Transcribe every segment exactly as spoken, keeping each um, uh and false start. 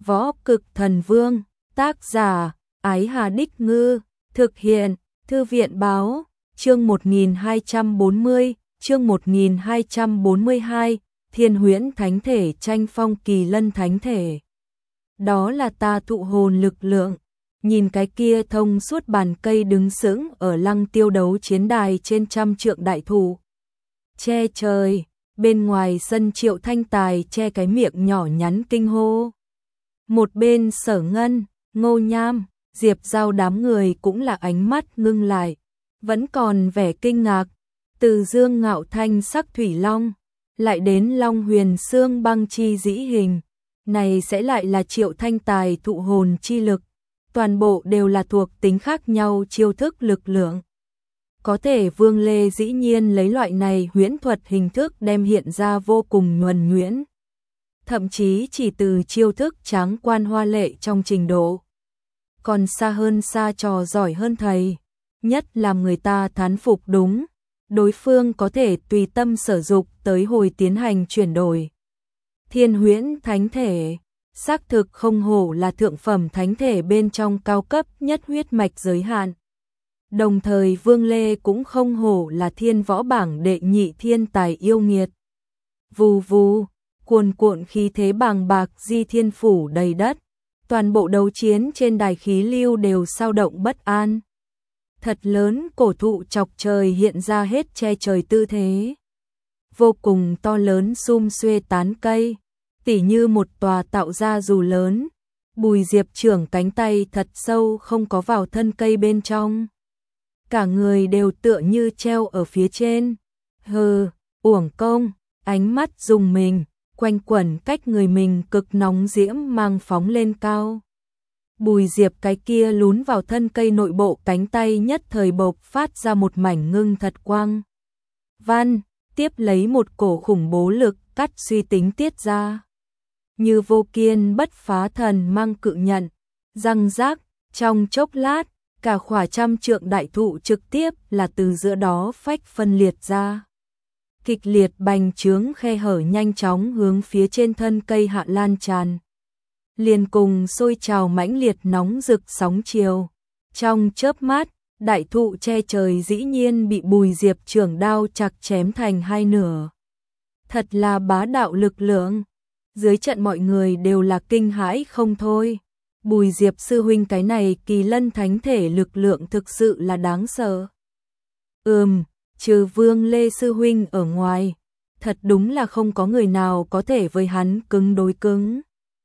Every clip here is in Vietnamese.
Võ Cực Thần Vương, tác giả, Ái Hà Đích Ngư, thực hiện, Thư viện Báo, chương một nghìn hai trăm bốn mươi, chương một nghìn hai trăm bốn mươi hai, Thiên Huyễn Thánh Thể tranh phong Kỳ Lân Thánh Thể. Đó là ta thụ hồn lực lượng, nhìn cái kia thông suốt bàn cây đứng sững ở Lăng Tiêu đấu chiến đài trên trăm trượng đại thụ. Che trời, bên ngoài sân Triệu Thanh Tài che cái miệng nhỏ nhắn kinh hô. Một bên Sở Ngân, Ngô Nham, Diệp Giao đám người cũng là ánh mắt ngưng lại, vẫn còn vẻ kinh ngạc, từ Dương Ngạo Thanh sắc thủy long, lại đến Long Huyền xương băng chi dĩ hình, này sẽ lại là Triệu Thanh Tài thụ hồn chi lực, toàn bộ đều là thuộc tính khác nhau chiêu thức lực lượng. Có thể Vương Lê dĩ nhiên lấy loại này huyễn thuật hình thức đem hiện ra vô cùng nhuần nhuyễn. Thậm chí chỉ từ chiêu thức tráng quan hoa lệ trong trình độ. Còn xa hơn xa trò giỏi hơn thầy. Nhất làm người ta thán phục đúng. Đối phương có thể tùy tâm sở dục tới hồi tiến hành chuyển đổi. Thiên Huyễn Thánh Thể, xác thực không hổ là thượng phẩm thánh thể bên trong cao cấp nhất huyết mạch giới hạn. Đồng thời Vương Lê cũng không hổ là thiên võ bảng đệ nhị thiên tài yêu nghiệt. Vù vù, cuồn cuộn khí thế bàng bạc di thiên phủ đầy đất, toàn bộ đấu chiến trên đài khí lưu đều sao động bất an. Thật lớn cổ thụ chọc trời hiện ra hết che trời tư thế. Vô cùng to lớn sum xuê tán cây, tỉ như một tòa tạo ra dù lớn. Bùi Diệp trưởng cánh tay thật sâu không có vào thân cây bên trong. Cả người đều tựa như treo ở phía trên. Hừ, uổng công, ánh mắt dùng mình, quanh quẩn cách người mình cực nóng diễm mang phóng lên cao. Bùi Diệp cái kia lún vào thân cây nội bộ cánh tay nhất thời bộc phát ra một mảnh ngưng thật quang. Văn, tiếp lấy một cổ khủng bố lực cắt suy tính tiết ra. Như vô kiên bất phá thần mang cự nhận, răng rác, trong chốc lát, cả khỏa trăm trượng đại thụ trực tiếp là từ giữa đó phách phân liệt ra. Kịch liệt bành trướng khe hở nhanh chóng hướng phía trên thân cây hạ lan tràn. Liền cùng sôi trào mãnh liệt nóng rực sóng chiều. Trong chớp mắt, đại thụ che trời dĩ nhiên bị Bùi Diệp trưởng đao chặt chém thành hai nửa. Thật là bá đạo lực lượng. Dưới trận mọi người đều là kinh hãi không thôi. Bùi Diệp sư huynh cái này Kỳ Lân Thánh Thể lực lượng thực sự là đáng sợ. Ừm, trừ Vương Lê sư huynh ở ngoài, thật đúng là không có người nào có thể với hắn cứng đối cứng.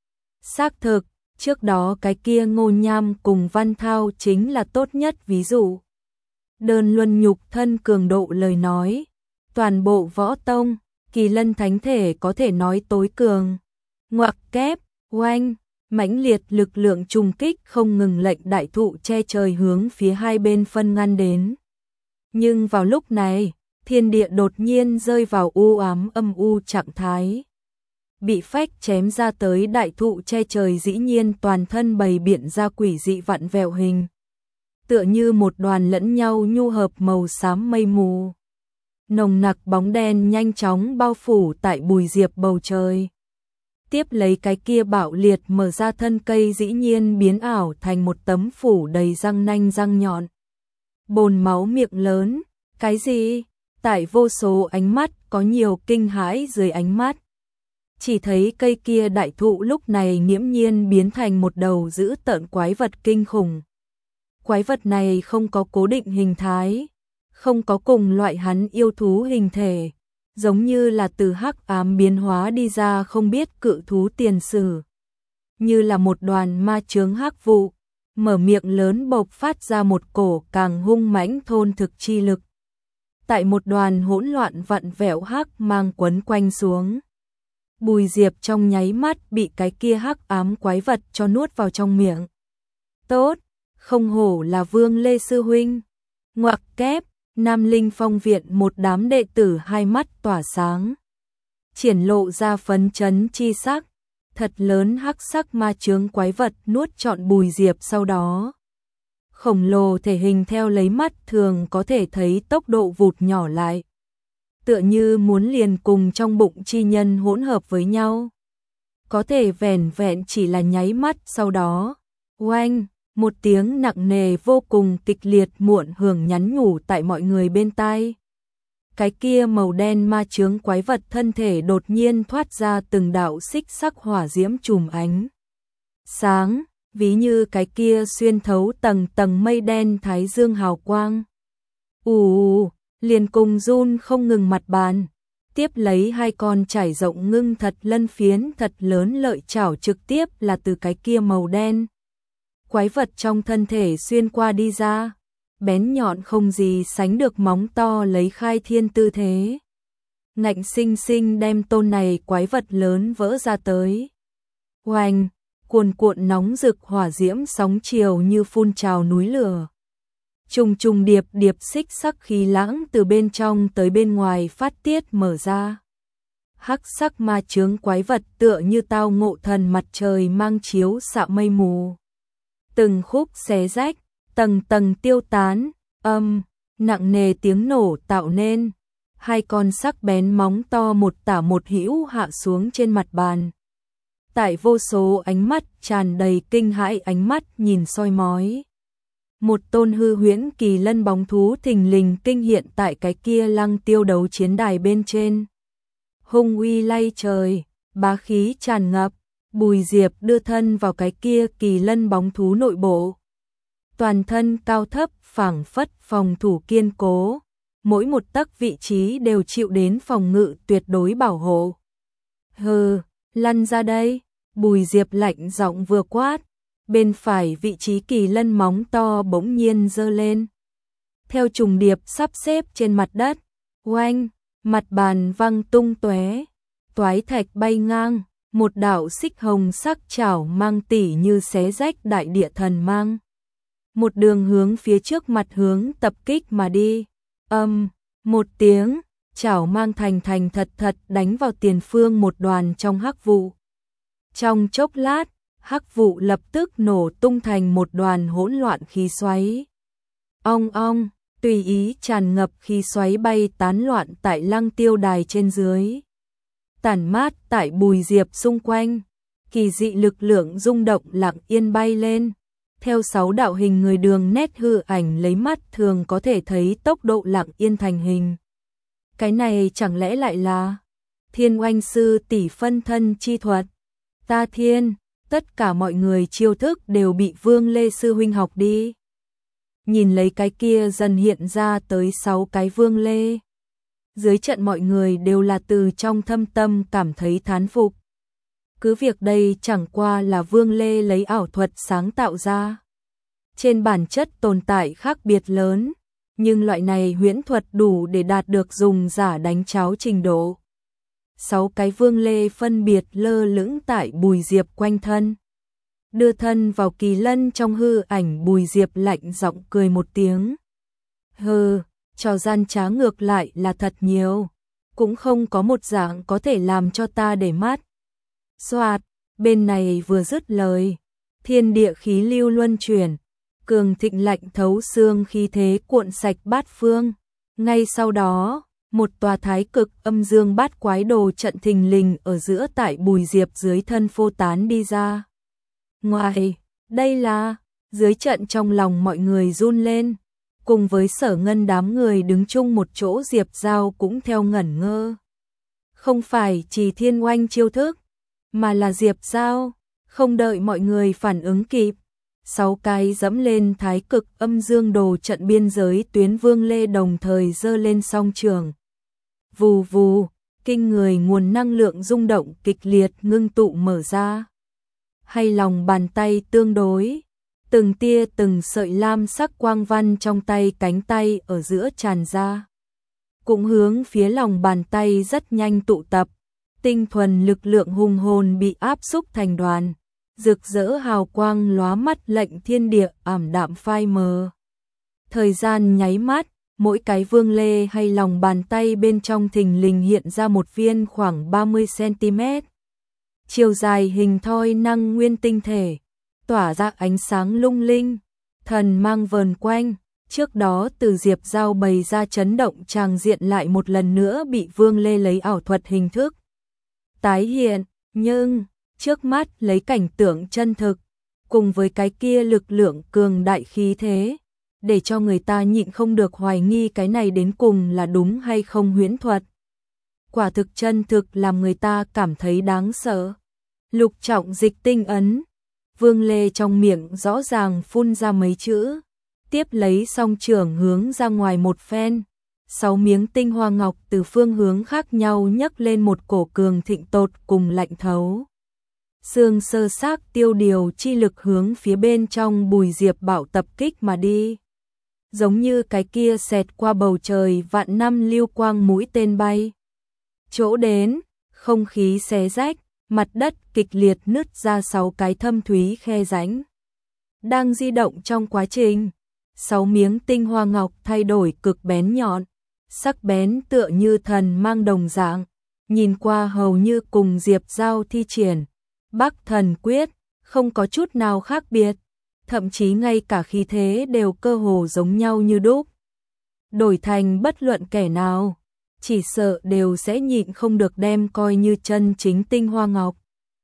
Xác thực, trước đó cái kia Ngô Nham cùng Văn Thao chính là tốt nhất ví dụ. Đơn luân nhục thân cường độ lời nói, toàn bộ võ tông, Kỳ Lân Thánh Thể có thể nói tối cường. Ngoặc kép, oanh, mãnh liệt lực lượng trùng kích không ngừng lệnh đại thụ che trời hướng phía hai bên phân ngăn đến. Nhưng vào lúc này, thiên địa đột nhiên rơi vào u ám âm u trạng thái. Bị phách chém ra tới đại thụ che trời dĩ nhiên toàn thân bày biện ra quỷ dị vặn vẹo hình. Tựa như một đoàn lẫn nhau nhu hợp màu xám mây mù. Nồng nặc bóng đen nhanh chóng bao phủ tại Bùi Diệp bầu trời. Tiếp lấy cái kia bạo liệt mở ra thân cây dĩ nhiên biến ảo thành một tấm phủ đầy răng nanh răng nhọn. Bồn máu miệng lớn, cái gì? Tại vô số ánh mắt có nhiều kinh hãi dưới ánh mắt. Chỉ thấy cây kia đại thụ lúc này nghiễm nhiên biến thành một đầu dữ tợn quái vật kinh khủng. Quái vật này không có cố định hình thái, không có cùng loại hắn yêu thú hình thể, giống như là từ hắc ám biến hóa đi ra không biết cự thú tiền sử. Như là một đoàn ma chướng hắc vụ, mở miệng lớn bộc phát ra một cổ càng hung mãnh thôn thực chi lực. Tại một đoàn hỗn loạn vặn vẹo hắc mang quấn quanh xuống. Bùi Diệp trong nháy mắt bị cái kia hắc ám quái vật cho nuốt vào trong miệng. Tốt, không hổ là Vương Lê sư huynh. Ngoặc kép, Nam Linh Phong viện một đám đệ tử hai mắt tỏa sáng. Triển lộ ra phấn chấn chi sắc, thật lớn hắc sắc ma chướng quái vật nuốt trọn Bùi Diệp sau đó. Khổng lồ thể hình theo lấy mắt thường có thể thấy tốc độ vụt nhỏ lại. Tựa như muốn liền cùng trong bụng chi nhân hỗn hợp với nhau. có thể vẻn vẹn chỉ là nháy mắt sau đó. Oanh, một tiếng nặng nề vô cùng kịch liệt muộn hưởng nhắn nhủ tại mọi người bên tai. Cái kia màu đen ma chướng quái vật thân thể đột nhiên thoát ra từng đạo xích sắc hỏa diễm chùm ánh sáng, ví như cái kia xuyên thấu tầng tầng mây đen thái dương hào quang. Ù, liền cùng run không ngừng mặt bàn, tiếp lấy hai con trải rộng ngưng thật lân phiến thật lớn lợi chảo trực tiếp là từ cái kia màu đen quái vật trong thân thể xuyên qua đi ra, bén nhọn không gì sánh được móng to lấy khai thiên tư thế. Ngạnh sinh sinh đem tôn này quái vật lớn vỡ ra tới. Oanh, cuồn cuộn nóng rực hỏa diễm sóng chiều như phun trào núi lửa. Trùng trùng điệp điệp xích sắc khí lãng từ bên trong tới bên ngoài phát tiết mở ra. Hắc sắc ma chướng quái vật tựa như tao ngộ thần mặt trời mang chiếu xạ mây mù. Từng khúc xé rách, tầng tầng tiêu tán, âm, nặng nề tiếng nổ tạo nên. Hai con sắc bén móng to một tả một hữu hạ xuống trên mặt bàn. Tại vô số ánh mắt tràn đầy kinh hãi ánh mắt nhìn soi mói. Một tôn hư huyễn kỳ lân bóng thú thình lình kinh hiện tại cái kia lăng tiêu đấu chiến đài bên trên. Hung uy lay trời, bá khí tràn ngập, Bùi Diệp đưa thân vào cái kia kỳ lân bóng thú nội bộ. Toàn thân cao thấp phảng phất phòng thủ kiên cố, mỗi một tấc vị trí đều chịu đến phòng ngự tuyệt đối bảo hộ. Hừ, lăn ra đây, Bùi Diệp lạnh giọng vừa quát. Bên phải vị trí kỳ lân móng to bỗng nhiên giơ lên. Theo trùng điệp sắp xếp trên mặt đất, oanh, mặt bàn văng tung tóe, toái thạch bay ngang, một đạo xích hồng sắc chảo mang tỉ như xé rách đại địa thần mang. Một đường hướng phía trước mặt hướng tập kích mà đi. Âm, một tiếng, chảo mang thành thành thật thật đánh vào tiền phương một đoàn trong hắc vụ. Trong chốc lát, hắc vụ lập tức nổ tung thành một đoàn hỗn loạn khí xoáy. Ong ong, tùy ý tràn ngập khí xoáy bay tán loạn tại lăng tiêu đài trên dưới. Tản mát tại Bùi Diệp xung quanh, kỳ dị lực lượng rung động lặng yên bay lên. Theo sáu đạo hình người đường nét hư ảnh lấy mắt thường có thể thấy tốc độ lặng yên thành hình. Cái này chẳng lẽ lại là Thiên Oanh sư tỷ phân thân chi thuật? Ta thiên, tất cả mọi người chiêu thức đều bị Vương Lê sư huynh học đi. Nhìn lấy cái kia dần hiện ra tới sáu cái Vương Lê. Dưới trận mọi người đều là từ trong thâm tâm cảm thấy thán phục. Cứ việc đây chẳng qua là Vương Lê lấy ảo thuật sáng tạo ra. Trên bản chất tồn tại khác biệt lớn, nhưng loại này huyễn thuật đủ để đạt được dùng giả đánh cháo trình độ. Sáu cái Vương Lê phân biệt lơ lửng tại Bùi Diệp quanh thân. Đưa thân vào kỳ lân trong hư ảnh, Bùi Diệp lạnh giọng cười một tiếng. Hừ, trò gian trá ngược lại là thật nhiều, cũng không có một dạng có thể làm cho ta để mắt. Xoạt, bên này vừa dứt lời, thiên địa khí lưu luân chuyển, cường thịnh lạnh thấu xương khí thế cuộn sạch bát phương. Ngay sau đó, một tòa thái cực âm dương bát quái đồ trận thình lình ở giữa tại Bùi Diệp dưới thân phô tán đi ra. Ngoài, đây là, dưới trận trong lòng mọi người run lên, cùng với Sở Ngân đám người đứng chung một chỗ, Diệp Giao cũng theo ngẩn ngơ. Không phải chỉ Thiên Oanh chiêu thức, mà là Diệp Giao, không đợi mọi người phản ứng kịp. Sáu cái dẫm lên thái cực âm dương đồ trận biên giới tuyến Vương Lê đồng thời giơ lên song trường. Vù vù, kinh người nguồn năng lượng rung động kịch liệt ngưng tụ mở ra. Hay lòng bàn tay tương đối, từng tia từng sợi lam sắc quang văn trong tay cánh tay ở giữa tràn ra. Cũng hướng phía lòng bàn tay rất nhanh tụ tập, tinh thuần lực lượng hùng hồn bị áp xúc thành đoàn. Rực rỡ hào quang lóa mắt lệnh thiên địa ảm đạm phai mờ. Thời gian nháy mắt, mỗi cái Vương Lê hay lòng bàn tay bên trong thình lình hiện ra một viên khoảng ba mươi xăng-ti-mét. Chiều dài hình thoi năng nguyên tinh thể, tỏa ra ánh sáng lung linh, thần mang vờn quanh. Trước đó từ Diệp Giao bày ra chấn động tràng diện lại một lần nữa bị Vương Lê lấy ảo thuật hình thức tái hiện, nhưng Trước mắt lấy cảnh tượng chân thực, cùng với cái kia lực lượng cường đại khí thế, để cho người ta nhịn không được hoài nghi cái này đến cùng là đúng hay không huyễn thuật. Quả thực chân thực làm người ta cảm thấy đáng sợ. Lục trọng dịch tinh ấn, Vương Lê trong miệng rõ ràng phun ra mấy chữ, tiếp lấy song trưởng hướng ra ngoài một phen, sáu miếng tinh hoa ngọc từ phương hướng khác nhau nhấc lên một cổ cường thịnh tột cùng lạnh thấu. Xương sơ xác tiêu điều chi lực hướng phía bên trong Bùi Diệp Bảo tập kích mà đi. Giống như cái kia xẹt qua bầu trời vạn năm lưu quang mũi tên bay. Chỗ đến, không khí xé rách, mặt đất kịch liệt nứt ra sáu cái thâm thúy khe rãnh. Đang di động trong quá trình, sáu miếng tinh hoa ngọc thay đổi cực bén nhọn, sắc bén tựa như thần mang đồng dạng, nhìn qua hầu như cùng Diệp Giao thi triển Bắc Thần Quyết, không có chút nào khác biệt, thậm chí ngay cả khí thế đều cơ hồ giống nhau như đúc. Đổi thành bất luận kẻ nào, chỉ sợ đều sẽ nhịn không được đem coi như chân chính tinh hoa ngọc,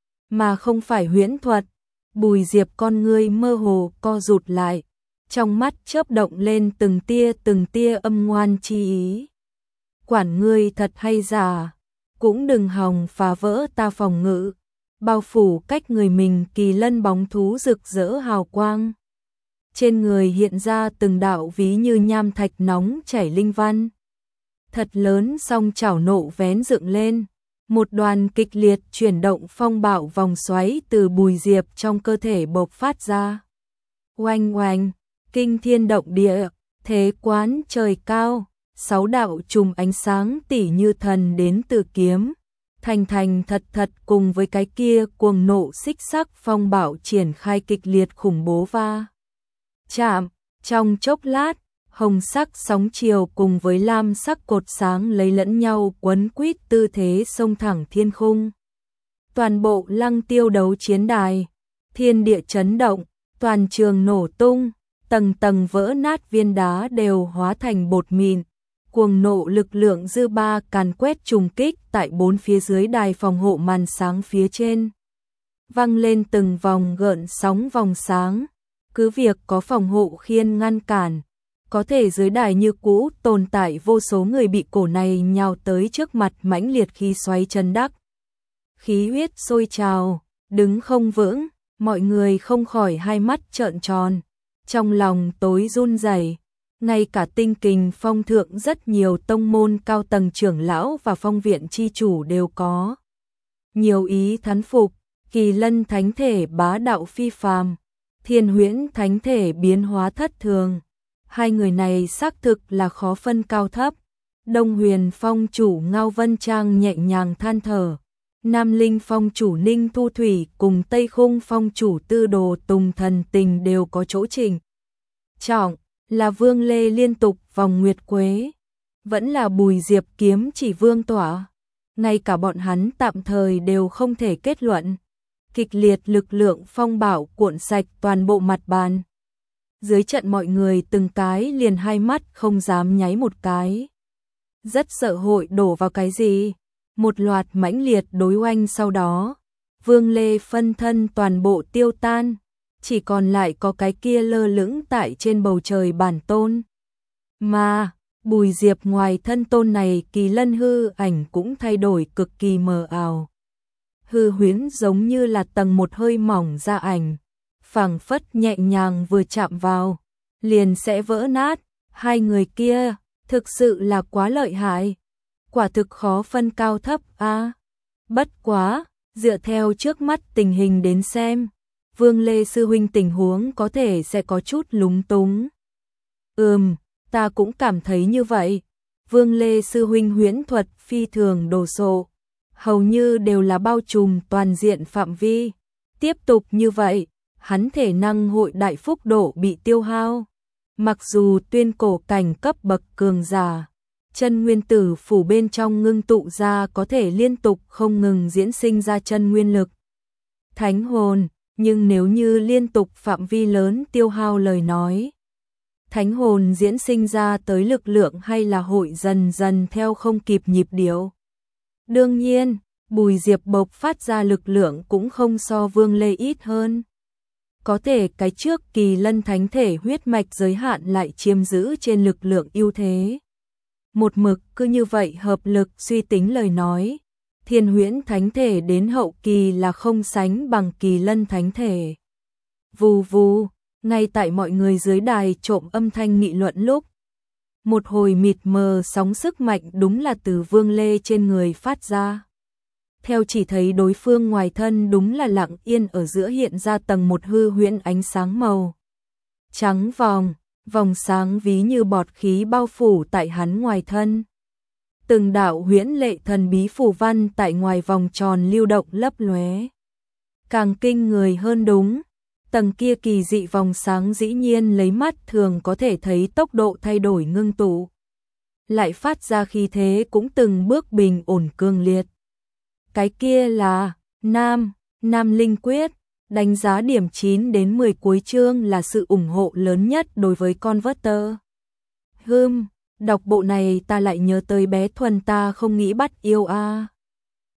mà không phải huyễn thuật. Bùi Diệp con ngươi mơ hồ co rụt lại, trong mắt chớp động lên từng tia từng tia âm ngoan chi ý. Quản ngươi thật hay giả, cũng đừng hòng phá vỡ ta phòng ngự. Bao phủ cách người mình kỳ lân bóng thú rực rỡ hào quang. Trên người hiện ra từng đạo ví như nham thạch nóng chảy linh văn. Thật lớn song chảo nộ vén dựng lên, một đoàn kịch liệt chuyển động phong bạo vòng xoáy từ Bùi Diệp trong cơ thể bộc phát ra. Oanh oanh, kinh thiên động địa, thế quán trời cao, sáu đạo chùm ánh sáng tỉ như thần đến từ kiếm. Thành thành thật thật cùng với cái kia cuồng nộ xích sắc phong bạo triển khai kịch liệt khủng bố va chạm. Trong chốc lát, hồng sắc sóng chiều cùng với lam sắc cột sáng lấy lẫn nhau quấn quýt tư thế xông thẳng thiên khung. Toàn bộ Lăng Tiêu đấu chiến đài, thiên địa chấn động, toàn trường nổ tung, tầng tầng vỡ nát viên đá đều hóa thành bột mịn. Cuồng nộ lực lượng dư ba càn quét trùng kích tại bốn phía dưới đài phòng hộ màn sáng phía trên. Văng lên từng vòng gợn sóng vòng sáng, cứ việc có phòng hộ khiên ngăn cản, có thể dưới đài như cũ tồn tại vô số người bị cổ này nhào tới trước mặt mãnh liệt khí xoáy chân đắc. Khí huyết sôi trào, đứng không vững, mọi người không khỏi hai mắt trợn tròn, trong lòng tối run rẩy. Ngay cả Tinh Kình Phong thượng rất nhiều tông môn cao tầng trưởng lão và phong viện chi chủ đều có nhiều ý thán phục. Kỳ Lân thánh thể bá đạo phi phàm, Thiên Huyễn thánh thể biến hóa thất thường, hai người này xác thực là khó phân cao thấp. Đông Huyền Phong chủ Ngao Vân Trang nhẹ nhàng than thở, Nam Linh Phong chủ Ninh Thu Thủy cùng Tây Khung Phong chủ Tư Đồ Tùng Thần Tình đều có chỗ chỉnh trọng. Là Vương Lê liên tục vòng nguyệt quế, vẫn là Bùi Diệp kiếm chỉ vương tỏa, ngay cả bọn hắn tạm thời đều không thể kết luận. Kịch liệt lực lượng phong bạo cuộn sạch toàn bộ mặt bàn. Dưới trận mọi người từng cái liền hai mắt không dám nháy một cái. Rất sợ hội đổ vào cái gì. Một loạt mãnh liệt đối oanh sau đó, Vương Lê phân thân toàn bộ tiêu tan. Chỉ còn lại có cái kia lơ lửng tại trên bầu trời bản tôn. Mà, Bùi Diệp ngoài thân tôn này kỳ lân hư ảnh cũng thay đổi cực kỳ mờ ảo. Hư huyễn giống như là tầng một hơi mỏng ra ảnh, phảng phất nhẹ nhàng vừa chạm vào, liền sẽ vỡ nát. Hai người kia, thực sự là quá lợi hại. Quả thực khó phân cao thấp a. À, bất quá, dựa theo trước mắt tình hình đến xem, Vương Lê sư huynh tình huống có thể sẽ có chút lúng túng. Ừm, ta cũng cảm thấy như vậy. Vương Lê sư huynh huyễn thuật phi thường đồ sộ, hầu như đều là bao trùm toàn diện phạm vi. Tiếp tục như vậy, hắn thể năng hội đại phúc độ bị tiêu hao. Mặc dù tuyên cổ cảnh cấp bậc cường giả, chân nguyên tử phủ bên trong ngưng tụ ra có thể liên tục không ngừng diễn sinh ra chân nguyên lực. Thánh hồn, nhưng nếu như liên tục phạm vi lớn tiêu hao lời nói, thánh hồn diễn sinh ra tới lực lượng hay là hội dần dần theo không kịp nhịp điệu. Đương nhiên, Bùi Diệp bộc phát ra lực lượng cũng không so Vương Lê ít hơn. Có thể cái trước Kỳ Lân thánh thể huyết mạch giới hạn lại chiếm giữ trên lực lượng ưu thế. Một mực cứ như vậy hợp lực suy tính lời nói, Thiên Huyễn thánh thể đến hậu kỳ là không sánh bằng Kỳ Lân thánh thể. Vù vù, ngay tại mọi người dưới đài trộm âm thanh nghị luận lúc, một hồi mịt mờ sóng sức mạnh đúng là từ Vương Lê trên người phát ra. Theo chỉ thấy đối phương ngoài thân đúng là lặng yên ở giữa hiện ra tầng một hư huyễn ánh sáng màu trắng vòng, vòng sáng ví như bọt khí bao phủ tại hắn ngoài thân. Từng đạo huyễn lệ thần bí phù văn tại ngoài vòng tròn lưu động lấp lóe. Càng kinh người hơn đúng, tầng kia kỳ dị vòng sáng dĩ nhiên lấy mắt thường có thể thấy tốc độ thay đổi ngưng tụ. Lại phát ra khí thế cũng từng bước bình ổn cương liệt. Cái kia là Nam, Nam Linh Quyết, đánh giá điểm chín đến mười cuối chương là sự ủng hộ lớn nhất đối với Converter. Hừm, đọc bộ này ta lại nhớ tới bé Thuần ta không nghĩ bắt yêu a. À.